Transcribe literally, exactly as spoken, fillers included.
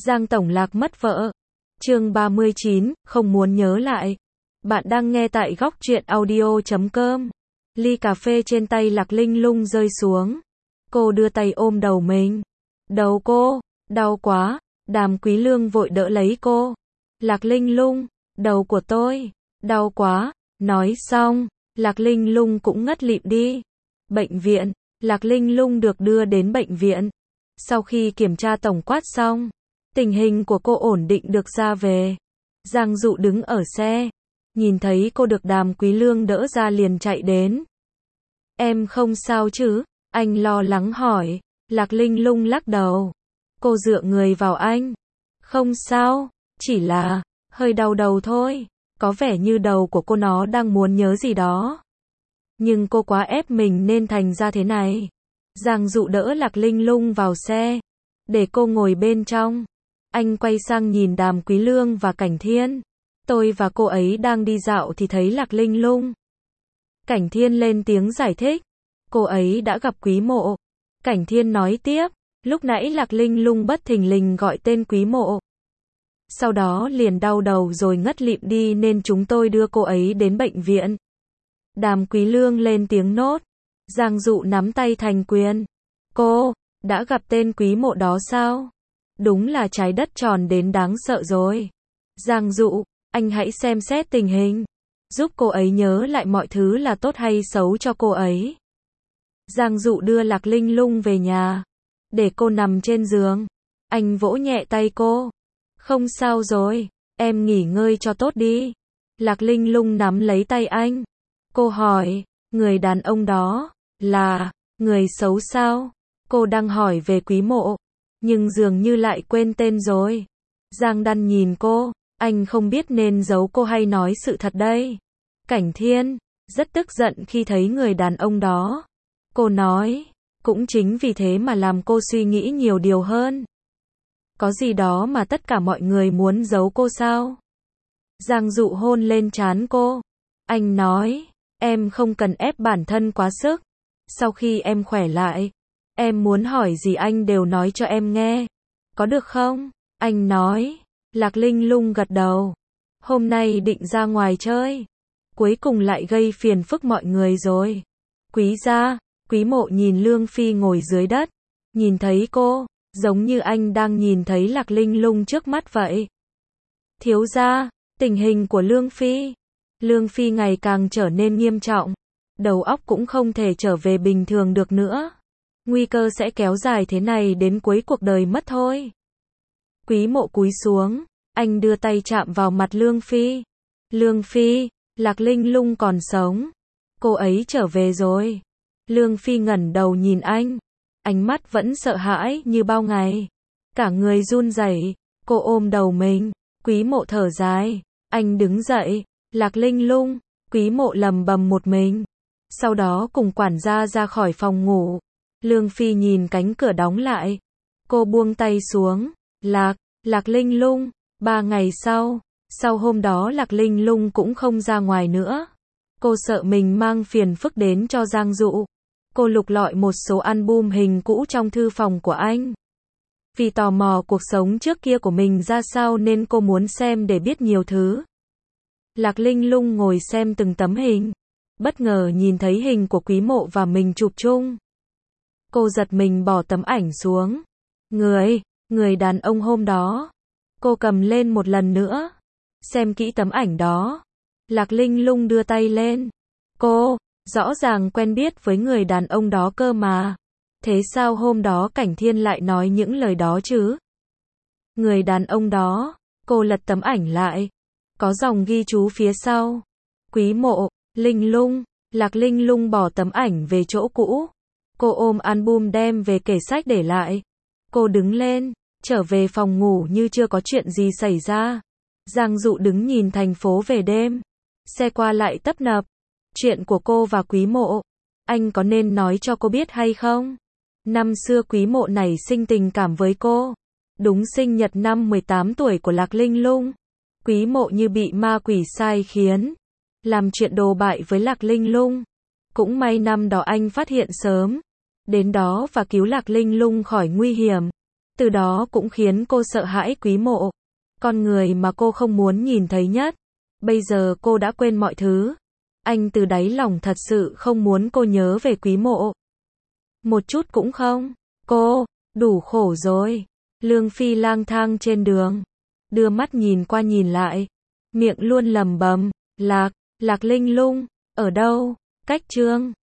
Giang Tổng Lạc mất vợ. Chương ba mươi chín, không muốn nhớ lại. Bạn đang nghe tại góc truyện audio chấm com. Ly cà phê trên tay Lạc Linh Lung rơi xuống. Cô đưa tay ôm đầu mình. Đầu cô, đau quá. Đàm Quý Lương vội đỡ lấy cô. Lạc Linh Lung, đầu của tôi, đau quá. Nói xong, Lạc Linh Lung cũng ngất lịm đi. Bệnh viện, Lạc Linh Lung được đưa đến bệnh viện. Sau khi kiểm tra tổng quát xong, tình hình của cô ổn định được ra về. Giang Dụ đứng ở xe, nhìn thấy cô được Đàm Quý Lương đỡ ra liền chạy đến. Em không sao chứ? Anh lo lắng hỏi. Lạc Linh Lung lắc đầu. Cô dựa người vào anh. Không sao, chỉ là hơi đau đầu thôi. Có vẻ như đầu của cô nó đang muốn nhớ gì đó. Nhưng cô quá ép mình nên thành ra thế này. Giang Dụ đỡ Lạc Linh Lung vào xe, để cô ngồi bên trong. Anh quay sang nhìn Đàm Quý Lương và Cảnh Thiên. Tôi và cô ấy đang đi dạo thì thấy Lạc Linh Lung. Cảnh Thiên lên tiếng giải thích. Cô ấy đã gặp Quý Mộ. Cảnh Thiên nói tiếp. Lúc nãy Lạc Linh Lung bất thình lình gọi tên Quý Mộ. Sau đó liền đau đầu rồi ngất lịm đi nên chúng tôi đưa cô ấy đến bệnh viện. Đàm Quý Lương lên tiếng nốt. Giang Dụ nắm tay thành quyền. Cô, đã gặp tên Quý Mộ đó sao? Đúng là trái đất tròn đến đáng sợ rồi. Giang Dụ, anh hãy xem xét tình hình. Giúp cô ấy nhớ lại mọi thứ là tốt hay xấu cho cô ấy. Giang Dụ đưa Lạc Linh Lung về nhà. Để cô nằm trên giường. Anh vỗ nhẹ tay cô. Không sao rồi, em nghỉ ngơi cho tốt đi. Lạc Linh Lung nắm lấy tay anh. Cô hỏi, người đàn ông đó, là, người xấu sao? Cô đang hỏi về Quý Mộ, nhưng dường như lại quên tên rồi. Giang Đan nhìn cô, anh không biết nên giấu cô hay nói sự thật đây. Cảnh Thiên, rất tức giận khi thấy người đàn ông đó. Cô nói, cũng chính vì thế mà làm cô suy nghĩ nhiều điều hơn. Có gì đó mà tất cả mọi người muốn giấu cô sao? Giang Dụ hôn lên trán cô. Anh nói, em không cần ép bản thân quá sức. Sau khi em khỏe lại, em muốn hỏi gì anh đều nói cho em nghe. Có được không? Anh nói. Lạc Linh Lung gật đầu. Hôm nay định ra ngoài chơi. Cuối cùng lại gây phiền phức mọi người rồi. Quý gia, Quý Mộ nhìn Lương Phi ngồi dưới đất. Nhìn thấy cô, giống như anh đang nhìn thấy Lạc Linh Lung trước mắt vậy. Thiếu gia, tình hình của Lương Phi. Lương Phi ngày càng trở nên nghiêm trọng. Đầu óc cũng không thể trở về bình thường được nữa. Nguy cơ sẽ kéo dài thế này đến cuối cuộc đời mất thôi. Quý Mộ cúi xuống. Anh đưa tay chạm vào mặt Lương Phi. Lương Phi, Lạc Linh Lung còn sống. Cô ấy trở về rồi. Lương Phi ngẩng đầu nhìn anh. Ánh mắt vẫn sợ hãi như bao ngày. Cả người run rẩy. Cô ôm đầu mình. Quý Mộ thở dài. Anh đứng dậy. Lạc Linh Lung. Quý Mộ lầm bầm một mình. Sau đó cùng quản gia ra khỏi phòng ngủ. Lương Phi nhìn cánh cửa đóng lại. Cô buông tay xuống. Lạc, Lạc Linh Lung. Ba ngày sau. Sau hôm đó Lạc Linh Lung cũng không ra ngoài nữa. Cô sợ mình mang phiền phức đến cho Giang Dụ. Cô lục lọi một số album hình cũ trong thư phòng của anh. Vì tò mò cuộc sống trước kia của mình ra sao nên cô muốn xem để biết nhiều thứ. Lạc Linh Lung ngồi xem từng tấm hình. Bất ngờ nhìn thấy hình của Quý Mộ và mình chụp chung. Cô giật mình bỏ tấm ảnh xuống. Người, người đàn ông hôm đó. Cô cầm lên một lần nữa. Xem kỹ tấm ảnh đó. Lạc Linh Lung đưa tay lên. Cô, rõ ràng quen biết với người đàn ông đó cơ mà. Thế sao hôm đó Cảnh Thiên lại nói những lời đó chứ? Người đàn ông đó. Cô lật tấm ảnh lại. Có dòng ghi chú phía sau. Quý Mộ, Linh Lung. Lạc Linh Lung bỏ tấm ảnh về chỗ cũ. Cô ôm album đem về kệ sách để lại. Cô đứng lên, trở về phòng ngủ như chưa có chuyện gì xảy ra. Giang Dụ đứng nhìn thành phố về đêm. Xe qua lại tấp nập. Chuyện của cô và Quý Mộ. Anh có nên nói cho cô biết hay không? Năm xưa Quý Mộ nảy sinh tình cảm với cô. Đúng sinh nhật năm mười tám tuổi của Lạc Linh Lung. Quý Mộ như bị ma quỷ sai khiến. Làm chuyện đồ bại với Lạc Linh Lung. Cũng may năm đó anh phát hiện sớm. Đến đó và cứu Lạc Linh Lung khỏi nguy hiểm. Từ đó cũng khiến cô sợ hãi Quý Mộ. Con người mà cô không muốn nhìn thấy nhất. Bây giờ cô đã quên mọi thứ. Anh từ đáy lòng thật sự không muốn cô nhớ về Quý Mộ. Một chút cũng không. Cô, đủ khổ rồi. Lương Phi lang thang trên đường. Đưa mắt nhìn qua nhìn lại. Miệng luôn lẩm bẩm, Lạc, Lạc Linh Lung, ở đâu? Cách Trương